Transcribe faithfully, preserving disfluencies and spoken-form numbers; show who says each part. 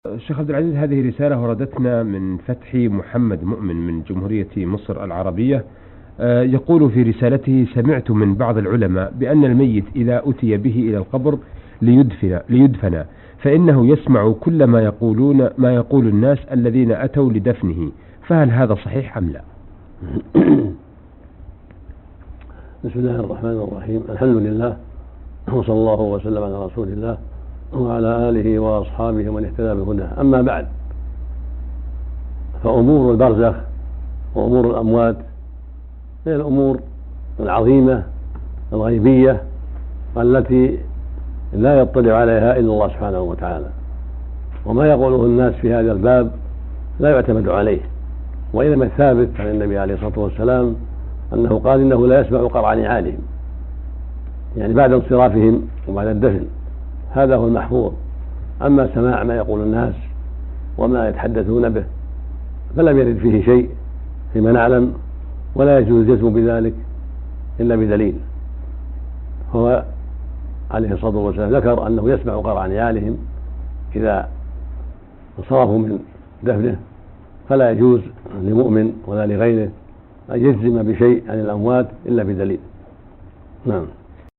Speaker 1: الشيخ عبد العزيز، هذه رسالة وردتنا من فتحي محمد مؤمن من جمهورية مصر العربية. يقول في رسالته: سمعت من بعض العلماء بأن الميت إذا أتي به إلى القبر ليدفن, ليدفن فإنه يسمع كل ما يقولون ما يقول الناس الذين أتوا لدفنه، فهل هذا صحيح أم لا؟
Speaker 2: بسم الله الرحمن الرحيم. الحمد لله، وصلى الله وسلم على رسول الله وعلى آله وأصحابه ومن اهتدى بهداه. أما بعد، فأمور البرزخ وأمور الأموات هي الأمور العظيمة الغيبية التي لا يطلع عليها إلا الله سبحانه وتعالى، وما يقوله الناس في هذا الباب لا يعتمد عليه. وإنما الثابت عن النبي عليه الصلاة والسلام أنه قال: إنه لا يسمع قرع نعالهم، يعني بعد انصرافهم وبعد الدفن، هذا هو المحفوظ. أما سماع ما يقول الناس وما يتحدثون به فلم يرد فيه شيء فيما نعلم، ولا يجوز الجزم بذلك إلا بدليل. هو عليه الصلاة والسلام ذكر أنه يسمع قرع نعالهم إذا انصرفوا من دفنه، فلا يجوز لمؤمن ولا لغيره أن يجزم بشيء عن الأموات إلا بدليل. نعم.